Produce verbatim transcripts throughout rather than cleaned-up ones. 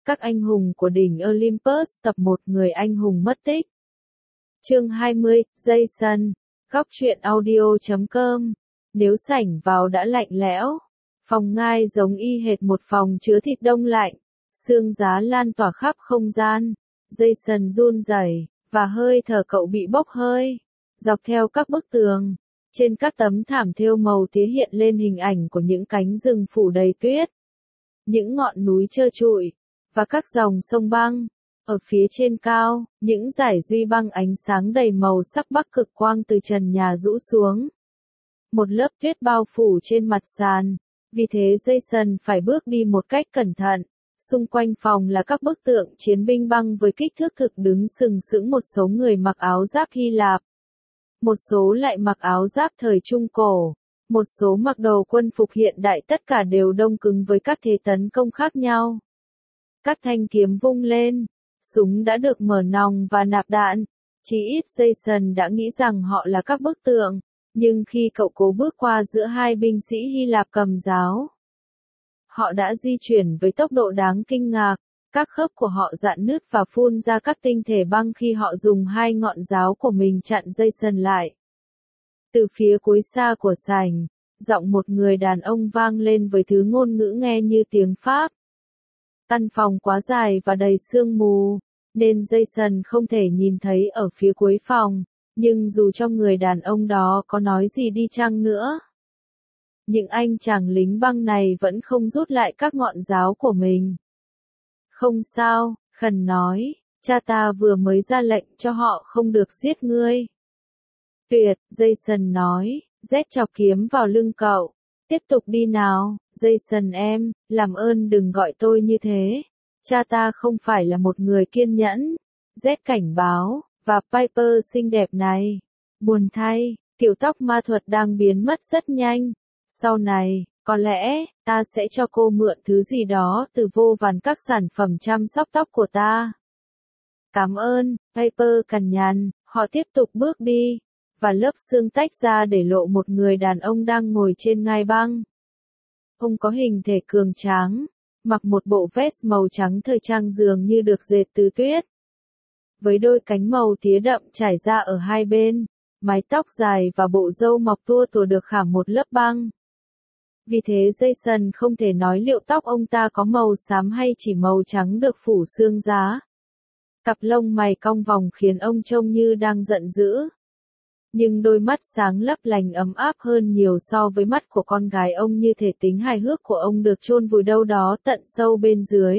Các anh hùng của đỉnh Olympus tập một Người anh hùng mất tích. Chương hai mươi, Jason. Góc truyện audio chấm com. Nếu sảnh vào đã lạnh lẽo, phòng ngai giống y hệt một phòng chứa thịt đông lạnh, sương giá lan tỏa khắp không gian. Jason run rẩy, và hơi thở cậu bị bốc hơi. Dọc theo các bức tường, trên các tấm thảm thêu màu tía hiện lên hình ảnh của những cánh rừng phủ đầy tuyết, những ngọn núi trơ trụi, và các dòng sông băng. Ở phía trên cao, những dải duy băng ánh sáng đầy màu sắc bắc cực quang từ trần nhà rũ xuống. Một lớp tuyết bao phủ trên mặt sàn, vì thế Jason phải bước đi một cách cẩn thận. Xung quanh phòng là các bức tượng chiến binh băng với kích thước thực đứng sừng sững, một số người mặc áo giáp Hy Lạp, một số lại mặc áo giáp thời Trung Cổ, một số mặc đồ quân phục hiện đại, tất cả đều đông cứng với các thế tấn công khác nhau. Các thanh kiếm vung lên, súng đã được mở nòng và nạp đạn. Chỉ ít Jason đã nghĩ rằng họ là các bức tượng, nhưng khi cậu cố bước qua giữa hai binh sĩ Hy Lạp cầm giáo, họ đã di chuyển với tốc độ đáng kinh ngạc. Các khớp của họ rạn nứt và phun ra các tinh thể băng khi họ dùng hai ngọn giáo của mình chặn Jason lại. Từ phía cuối xa của sảnh, giọng một người đàn ông vang lên với thứ ngôn ngữ nghe như tiếng Pháp. Căn phòng quá dài và đầy sương mù, nên Jason không thể nhìn thấy ở phía cuối phòng, nhưng dù cho người đàn ông đó có nói gì đi chăng nữa, những anh chàng lính băng này vẫn không rút lại các ngọn giáo của mình. Không sao, Khẩn nói, cha ta vừa mới ra lệnh cho họ không được giết ngươi. Tuyệt, Jason nói, rét chọc kiếm vào lưng cậu. Tiếp tục đi nào, Jason em, làm ơn đừng gọi tôi như thế. Cha ta không phải là một người kiên nhẫn. Z cảnh báo, và Piper xinh đẹp này. Buồn thay, kiểu tóc ma thuật đang biến mất rất nhanh. Sau này, có lẽ, ta sẽ cho cô mượn thứ gì đó từ vô vàn các sản phẩm chăm sóc tóc của ta. Cảm ơn, Piper cằn nhằn. Họ tiếp tục bước đi, và lớp sương tách ra để lộ một người đàn ông đang ngồi trên ngai băng. Ông có hình thể cường tráng, mặc một bộ vest màu trắng thời trang dường như được dệt từ tuyết, với đôi cánh màu tía đậm trải ra ở hai bên, mái tóc dài và bộ râu mọc tua tủa được khảm một lớp băng. Vì thế Jason không thể nói liệu tóc ông ta có màu xám hay chỉ màu trắng được phủ sương giá. Cặp lông mày cong vòng khiến ông trông như đang giận dữ. Nhưng đôi mắt sáng lấp lánh ấm áp hơn nhiều so với mắt của con gái ông, như thể tính hài hước của ông được chôn vùi đâu đó tận sâu bên dưới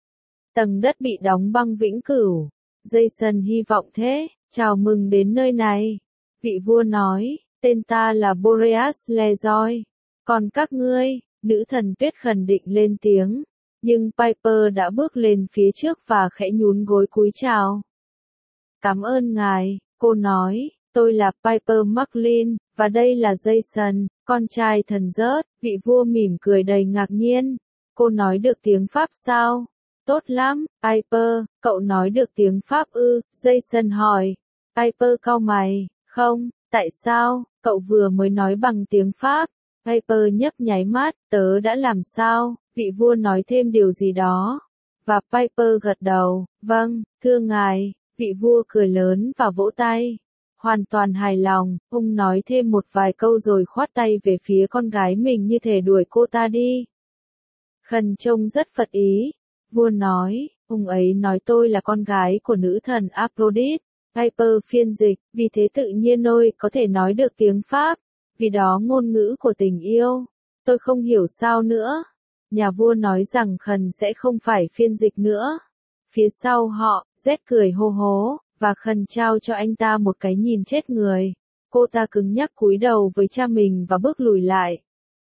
tầng đất bị đóng băng vĩnh cửu. Jason hy vọng thế. Chào mừng đến nơi này, vị vua nói, tên ta là Boreas Lejoy. Còn các ngươi, nữ thần tuyết khẩn định lên tiếng, nhưng Piper đã bước lên phía trước và khẽ nhún gối cúi chào. Cảm ơn ngài, cô nói. Tôi là Piper McLean, và đây là Jason, con trai thần rớt. Vị vua mỉm cười đầy ngạc nhiên. Cô nói được tiếng Pháp sao? Tốt lắm, Piper, cậu nói được tiếng Pháp ư? Jason hỏi. Piper cau mày, không, tại sao, cậu vừa mới nói bằng tiếng Pháp. Piper nhấp nháy mắt, tớ đã làm sao? Vị vua nói thêm điều gì đó. Và Piper gật đầu, vâng, thưa ngài. Vị vua cười lớn và vỗ tay. Hoàn toàn hài lòng, ông nói thêm một vài câu rồi khoát tay về phía con gái mình như thể đuổi cô ta đi. Khẩn trông rất phật ý. Vua nói, ông ấy nói tôi là con gái của nữ thần Aphrodite. Piper phiên dịch, vì thế tự nhiên tôi có thể nói được tiếng Pháp, vì đó ngôn ngữ của tình yêu. Tôi không hiểu sao nữa. Nhà vua nói rằng Khẩn sẽ không phải phiên dịch nữa. Phía sau họ, Z cười hô hố, và Khẩn trao cho anh ta một cái nhìn chết người. Cô ta cứng nhắc cúi đầu với cha mình và bước lùi lại.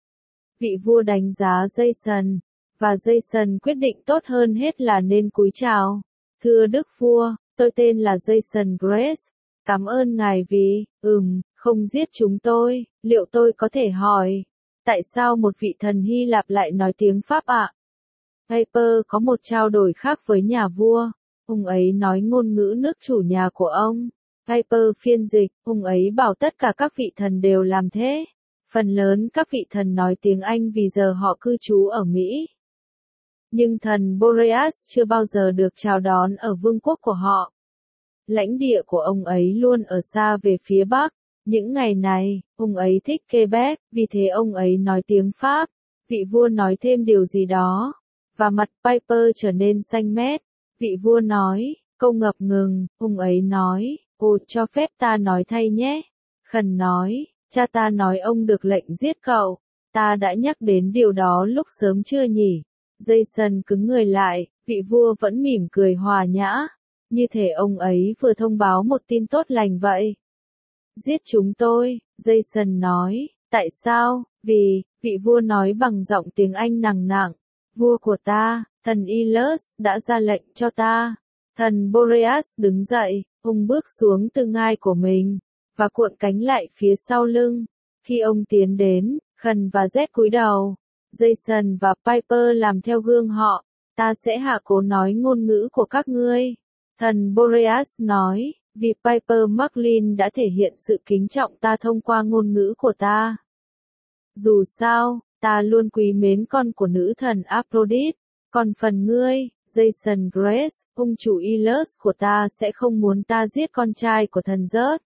Vị vua đánh giá Jason, và Jason quyết định tốt hơn hết là nên cúi chào. Thưa đức vua, tôi tên là Jason Grace. Cảm ơn ngài vì, ừm, không giết chúng tôi. Liệu tôi có thể hỏi, tại sao một vị thần Hy Lạp lại nói tiếng Pháp ạ? Piper có một trao đổi khác với nhà vua. Ông ấy nói ngôn ngữ nước chủ nhà của ông. Piper phiên dịch, ông ấy bảo tất cả các vị thần đều làm thế. Phần lớn các vị thần nói tiếng Anh vì giờ họ cư trú ở Mỹ. Nhưng thần Boreas chưa bao giờ được chào đón ở vương quốc của họ. Lãnh địa của ông ấy luôn ở xa về phía bắc. Những ngày này, ông ấy thích Quebec, vì thế ông ấy nói tiếng Pháp. Vị vua nói thêm điều gì đó, và mặt Piper trở nên xanh mét. Vị vua nói, câu ngập ngừng, ông ấy nói, ồ cho phép ta nói thay nhé. Khẩn nói, cha ta nói ông được lệnh giết cậu, ta đã nhắc đến điều đó lúc sớm chưa nhỉ? Jason cứng người lại, vị vua vẫn mỉm cười hòa nhã, như thể ông ấy vừa thông báo một tin tốt lành vậy. Giết chúng tôi, Jason nói, tại sao? Vì, vị vua nói bằng giọng tiếng Anh nặng nặng, vua của ta, thần Ilus, đã ra lệnh cho ta. Thần Boreas đứng dậy, ông bước xuống từ ngai của mình, và cuộn cánh lại phía sau lưng. Khi ông tiến đến, Khẩn và Z cúi đầu. Jason và Piper làm theo gương họ. Ta sẽ hạ cố nói ngôn ngữ của các ngươi. Thần Boreas nói, vì Piper McLean đã thể hiện sự kính trọng ta thông qua ngôn ngữ của ta. Dù sao, ta luôn quý mến con của nữ thần Aphrodite. Còn phần ngươi, Jason Grace, ông chủ Ilus của ta sẽ không muốn ta giết con trai của thần Zeus.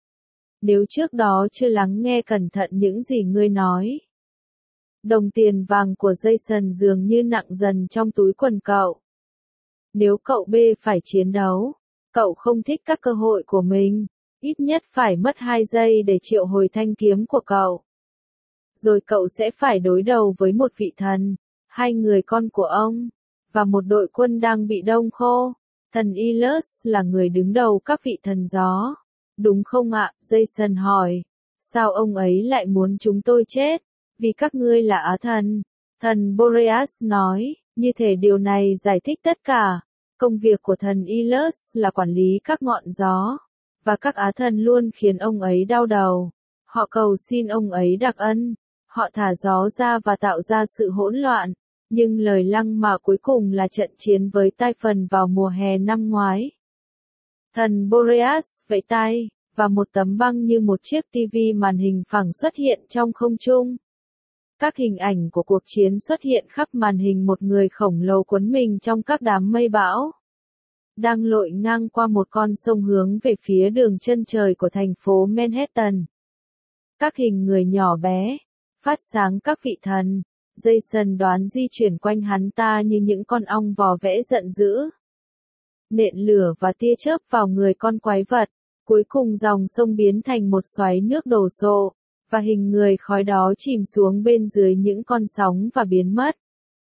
Nếu trước đó chưa lắng nghe cẩn thận những gì ngươi nói. Đồng tiền vàng của Jason dường như nặng dần trong túi quần cậu. Nếu cậu B phải chiến đấu, cậu không thích các cơ hội của mình, ít nhất phải mất hai giây để triệu hồi thanh kiếm của cậu. Rồi cậu sẽ phải đối đầu với một vị thần, hai người con của ông, và một đội quân đang bị đông khô. Thần Ilus là người đứng đầu các vị thần gió. Đúng không ạ? Jason hỏi. Sao ông ấy lại muốn chúng tôi chết? Vì các ngươi là á thần. Thần Boreas nói, như thể điều này giải thích tất cả. Công việc của thần Ilus là quản lý các ngọn gió. Và các á thần luôn khiến ông ấy đau đầu. Họ cầu xin ông ấy đặc ân. Họ thả gió ra và tạo ra sự hỗn loạn. Nhưng lời lăng mạ cuối cùng là trận chiến với Typhon vào mùa hè năm ngoái. Thần Boreas vẫy tay, và một tấm băng như một chiếc tivi màn hình phẳng xuất hiện trong không trung. Các hình ảnh của cuộc chiến xuất hiện khắp màn hình, một người khổng lồ cuốn mình trong các đám mây bão. Đang lội ngang qua một con sông hướng về phía đường chân trời của thành phố Manhattan. Các hình người nhỏ bé, phát sáng các vị thần. Jason đoán di chuyển quanh hắn ta như những con ong vò vẽ giận dữ. Nện lửa và tia chớp vào người con quái vật. Cuối cùng dòng sông biến thành một xoáy nước đổ sộ, và hình người khói đó chìm xuống bên dưới những con sóng và biến mất.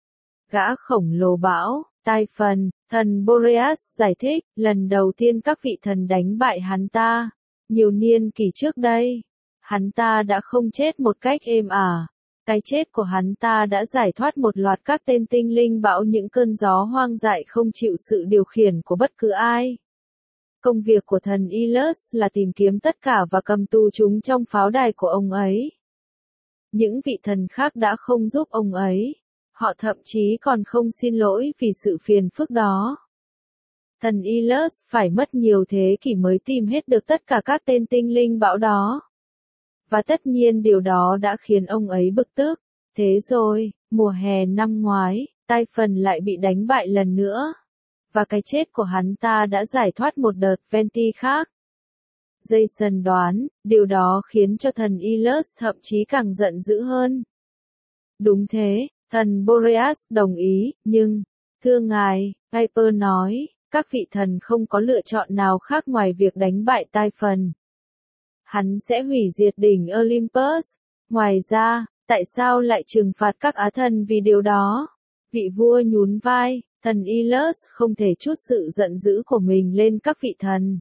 Gã khổng lồ bão, Typhon, thần Boreas giải thích, lần đầu tiên các vị thần đánh bại hắn ta. Nhiều niên kỷ trước đây, hắn ta đã không chết một cách êm ả. Cái chết của hắn ta đã giải thoát một loạt các tên tinh linh bão, những cơn gió hoang dại không chịu sự điều khiển của bất cứ ai. Công việc của thần Ilus là tìm kiếm tất cả và cầm tù chúng trong pháo đài của ông ấy. Những vị thần khác đã không giúp ông ấy. Họ thậm chí còn không xin lỗi vì sự phiền phức đó. Thần Ilus phải mất nhiều thế kỷ mới tìm hết được tất cả các tên tinh linh bão đó. Và tất nhiên điều đó đã khiến ông ấy bực tức. Thế rồi, mùa hè năm ngoái, Typhon lại bị đánh bại lần nữa. Và cái chết của hắn ta đã giải thoát một đợt Venti khác. Jason đoán, điều đó khiến cho thần Ilus thậm chí càng giận dữ hơn. Đúng thế, thần Boreas đồng ý, nhưng, thưa ngài, Piper nói, các vị thần không có lựa chọn nào khác ngoài việc đánh bại Typhon. Hắn sẽ hủy diệt đỉnh Olympus. Ngoài ra, tại sao lại trừng phạt các á thần vì điều đó? Vị vua nhún vai, thần Ilus không thể trút sự giận dữ của mình lên các vị thần.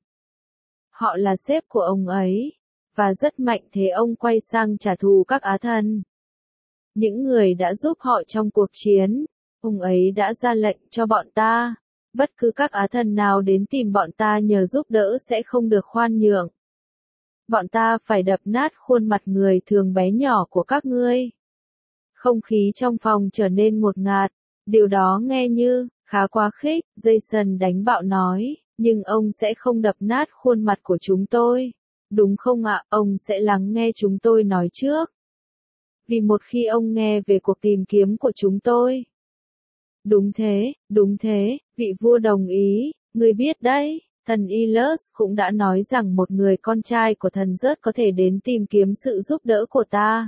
Họ là sếp của ông ấy, và rất mạnh, thế ông quay sang trả thù các á thần. Những người đã giúp họ trong cuộc chiến, ông ấy đã ra lệnh cho bọn ta. Bất cứ các á thần nào đến tìm bọn ta nhờ giúp đỡ sẽ không được khoan nhượng. Bọn ta phải đập nát khuôn mặt người thường bé nhỏ của các ngươi. Không khí trong phòng trở nên ngột ngạt. Điều đó nghe như, khá quá khích, Jason đánh bạo nói, nhưng ông sẽ không đập nát khuôn mặt của chúng tôi. Đúng không ạ, ông sẽ lắng nghe chúng tôi nói trước. Vì một khi ông nghe về cuộc tìm kiếm của chúng tôi, Đúng thế, đúng thế, vị vua đồng ý, ngươi biết đấy, thần Ilus cũng đã nói rằng một người con trai của thần Rớt có thể đến tìm kiếm sự giúp đỡ của ta.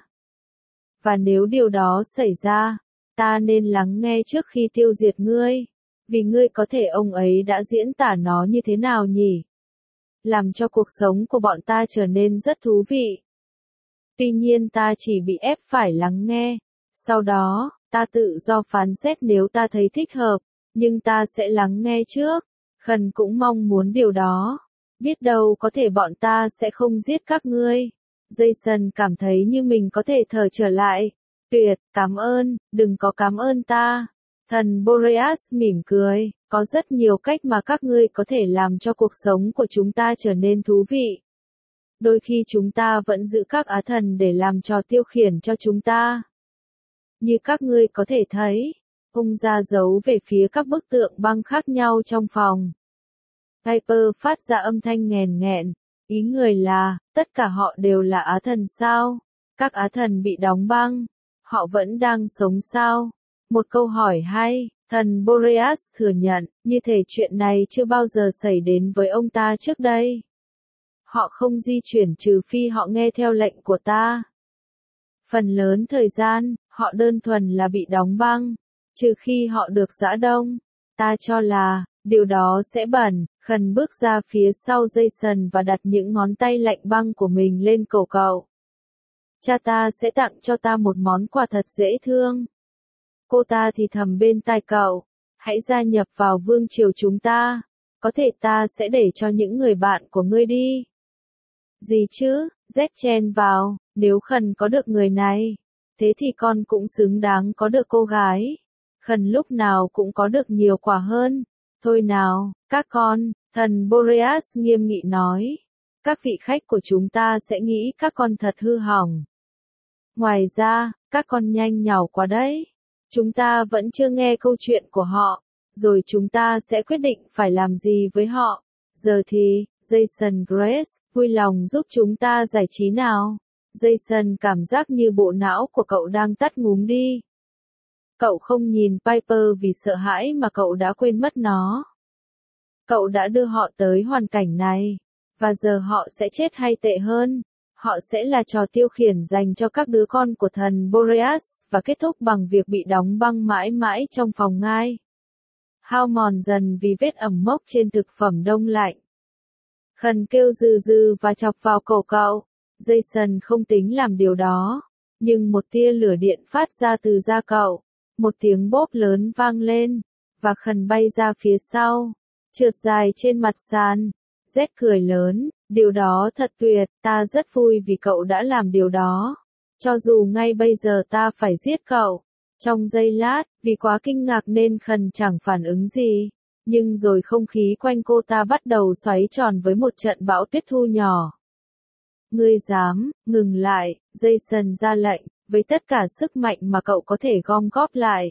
Và nếu điều đó xảy ra, ta nên lắng nghe trước khi tiêu diệt ngươi. Vì ngươi có thể ông ấy đã diễn tả nó như thế nào nhỉ? Làm cho cuộc sống của bọn ta trở nên rất thú vị. Tuy nhiên ta chỉ bị ép phải lắng nghe. Sau đó, ta tự do phán xét nếu ta thấy thích hợp, nhưng ta sẽ lắng nghe trước. Khẩn cũng mong muốn điều đó. Biết đâu có thể bọn ta sẽ không giết các ngươi. Jason cảm thấy như mình có thể thở trở lại. Tuyệt, cảm ơn, đừng có cảm ơn ta. Thần Boreas mỉm cười, có rất nhiều cách mà các ngươi có thể làm cho cuộc sống của chúng ta trở nên thú vị. Đôi khi chúng ta vẫn giữ các á thần để làm trò tiêu khiển cho chúng ta. Như các ngươi có thể thấy, ông ra dấu về phía các bức tượng băng khác nhau trong phòng. Piper phát ra âm thanh nghèn nghẹn, ý người là, tất cả họ đều là á thần sao? Các á thần bị đóng băng, họ vẫn đang sống sao? Một câu hỏi hay, thần Boreas thừa nhận, như thể chuyện này chưa bao giờ xảy đến với ông ta trước đây. Họ không di chuyển trừ phi họ nghe theo lệnh của ta. Phần lớn thời gian, họ đơn thuần là bị đóng băng, trừ khi họ được giã đông. Ta cho là, điều đó sẽ bẩn. Khẩn bước ra phía sau Jason và đặt những ngón tay lạnh băng của mình lên cổ cậu. Cha ta sẽ tặng cho ta một món quà thật dễ thương. Cô ta thì thầm bên tai cậu, hãy gia nhập vào vương triều chúng ta, có thể ta sẽ để cho những người bạn của ngươi đi. Gì chứ, Z chen vào, nếu Khẩn có được người này, thế thì con cũng xứng đáng có được cô gái. Khẩn lúc nào cũng có được nhiều quả hơn. Thôi nào, các con, thần Boreas nghiêm nghị nói. Các vị khách của chúng ta sẽ nghĩ các con thật hư hỏng. Ngoài ra, các con nhanh nhảu quá đấy. Chúng ta vẫn chưa nghe câu chuyện của họ, rồi chúng ta sẽ quyết định phải làm gì với họ. Giờ thì, Jason Grace, vui lòng giúp chúng ta giải trí nào. Jason cảm giác như bộ não của cậu đang tắt ngúm đi. Cậu không nhìn Piper vì sợ hãi mà cậu đã quên mất nó. Cậu đã đưa họ tới hoàn cảnh này, và giờ họ sẽ chết hay tệ hơn. Họ sẽ là trò tiêu khiển dành cho các đứa con của thần Boreas, và kết thúc bằng việc bị đóng băng mãi mãi trong phòng ngai. Hao mòn dần vì vết ẩm mốc trên thực phẩm đông lạnh. Khẩn kêu dừ dừ và chọc vào cổ cậu. Jason không tính làm điều đó, nhưng một tia lửa điện phát ra từ da cậu. Một tiếng bốp lớn vang lên, và Khẩn bay ra phía sau, trượt dài trên mặt sàn. Z cười lớn, điều đó thật tuyệt, ta rất vui vì cậu đã làm điều đó. Cho dù ngay bây giờ ta phải giết cậu. Trong giây lát, vì quá kinh ngạc nên Khẩn chẳng phản ứng gì. Nhưng rồi không khí quanh cô ta bắt đầu xoáy tròn với một trận bão tuyết thu nhỏ. Ngươi dám, ngừng lại, Jason ra lệnh, với tất cả sức mạnh mà cậu có thể gom góp lại.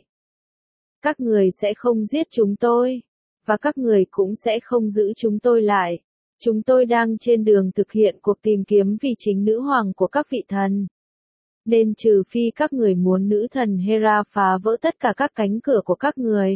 Các người sẽ không giết chúng tôi, và các người cũng sẽ không giữ chúng tôi lại. Chúng tôi đang trên đường thực hiện cuộc tìm kiếm vì chính nữ hoàng của các vị thần. Nên trừ phi các người muốn nữ thần Hera phá vỡ tất cả các cánh cửa của các người.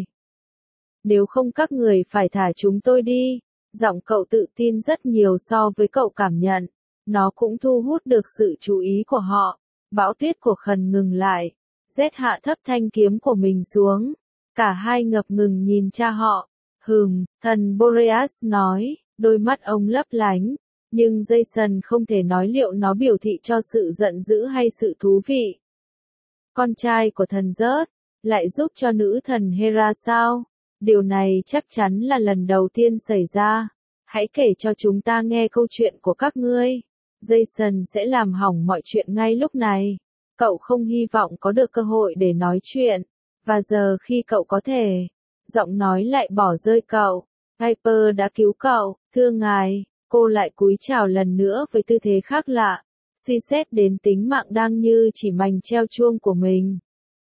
Nếu không các người phải thả chúng tôi đi. Giọng cậu tự tin rất nhiều so với cậu cảm nhận. Nó cũng thu hút được sự chú ý của họ. Bão tuyết của Khẩn ngừng lại. Z hạ thấp thanh kiếm của mình xuống. Cả hai ngập ngừng nhìn cha họ. Hừm, thần Boreas nói, đôi mắt ông lấp lánh. Nhưng Jason không thể nói liệu nó biểu thị cho sự giận dữ hay sự thú vị. Con trai của thần Rớt, lại giúp cho nữ thần Hera sao? Điều này chắc chắn là lần đầu tiên xảy ra. Hãy kể cho chúng ta nghe câu chuyện của các ngươi. Jason sẽ làm hỏng mọi chuyện ngay lúc này. Cậu không hy vọng có được cơ hội để nói chuyện. Và giờ khi cậu có thể, giọng nói lại bỏ rơi cậu. Piper đã cứu cậu, thưa ngài. Cô lại cúi chào lần nữa với tư thế khác lạ. Suy xét đến tính mạng đang như chỉ mảnh treo chuông của mình.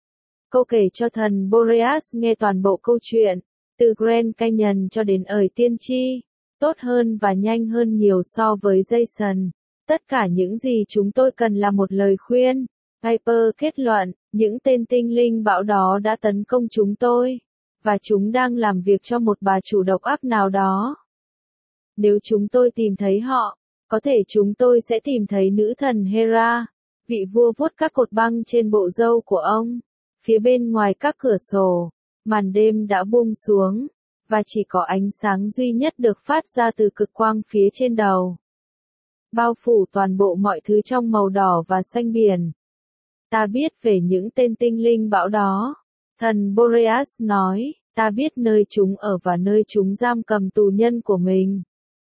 Cô kể cho thần Boreas nghe toàn bộ câu chuyện. Từ Grand Canyon cho đến ời tiên tri. Tốt hơn và nhanh hơn nhiều so với Jason. Tất cả những gì chúng tôi cần là một lời khuyên. Piper kết luận, những tên tinh linh bão đó đã tấn công chúng tôi. và chúng đang làm việc cho một bà chủ độc ác nào đó. Nếu chúng tôi tìm thấy họ, có thể chúng tôi sẽ tìm thấy nữ thần Hera. Vị vua vuốt các cột băng trên bộ râu của ông. Phía bên ngoài các cửa sổ, màn đêm đã buông xuống, và chỉ có ánh sáng duy nhất được phát ra từ cực quang phía trên đầu, bao phủ toàn bộ mọi thứ trong màu đỏ và xanh biển. Ta biết về những tên tinh linh bão đó. Thần Boreas nói, ta biết nơi chúng ở và nơi chúng giam cầm tù nhân của mình.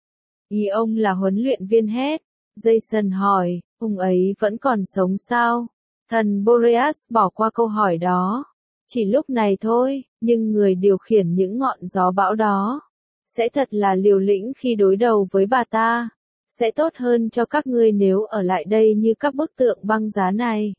Ý ông là huấn luyện viên hết. Jason hỏi, ông ấy vẫn còn sống sao? Thần Boreas bỏ qua câu hỏi đó. Chỉ lúc này thôi, nhưng người điều khiển những ngọn gió bão đó sẽ thật là liều lĩnh khi đối đầu với bà ta. Sẽ tốt hơn cho các ngươi nếu ở lại đây như các bức tượng băng giá này.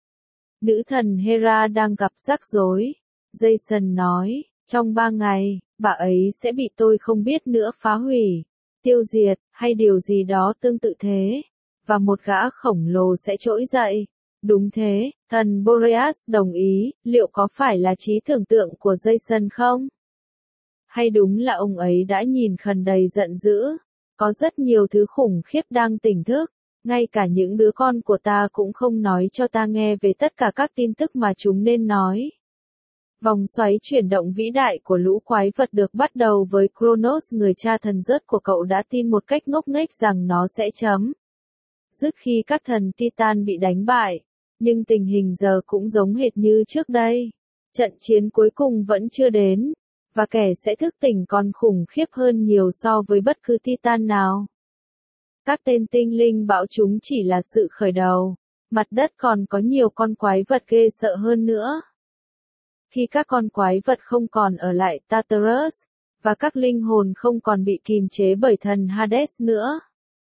Nữ thần Hera đang gặp rắc rối. Jason nói, trong ba ngày, bà ấy sẽ bị tôi không biết nữa phá hủy, tiêu diệt, hay điều gì đó tương tự thế. Và một gã khổng lồ sẽ trỗi dậy. Đúng thế, thần Boreas đồng ý, liệu có phải là trí tưởng tượng của Jason không? Hay đúng là ông ấy đã nhìn khần đầy giận dữ? Có rất nhiều thứ khủng khiếp đang tỉnh thức, ngay cả những đứa con của ta cũng không nói cho ta nghe về tất cả các tin tức mà chúng nên nói. Vòng xoáy chuyển động vĩ đại của lũ quái vật được bắt đầu với Kronos, người cha thần rớt của cậu đã tin một cách ngốc nghếch rằng nó sẽ chấm dứt khi các thần Titan bị đánh bại. Nhưng tình hình giờ cũng giống hệt như trước đây. Trận chiến cuối cùng vẫn chưa đến, và kẻ sẽ thức tỉnh còn khủng khiếp hơn nhiều so với bất cứ Titan nào. Các tên tinh linh bão chúng chỉ là sự khởi đầu. Mặt đất còn có nhiều con quái vật ghê sợ hơn nữa. Khi các con quái vật không còn ở lại Tartarus, và các linh hồn không còn bị kìm chế bởi thần Hades nữa.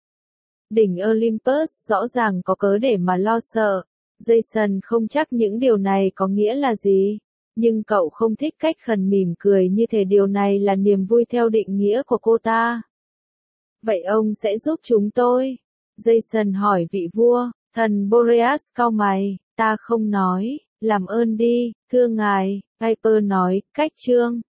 Đỉnh Olympus rõ ràng có cớ để mà lo sợ. Jason không chắc những điều này có nghĩa là gì, nhưng cậu không thích cách khần mỉm cười như thể điều này là niềm vui theo định nghĩa của cô ta. Vậy ông sẽ giúp chúng tôi? Jason hỏi vị vua. Thần Boreas cau mày, ta không nói, làm ơn đi, thưa ngài. Kuiper nói, cách chương.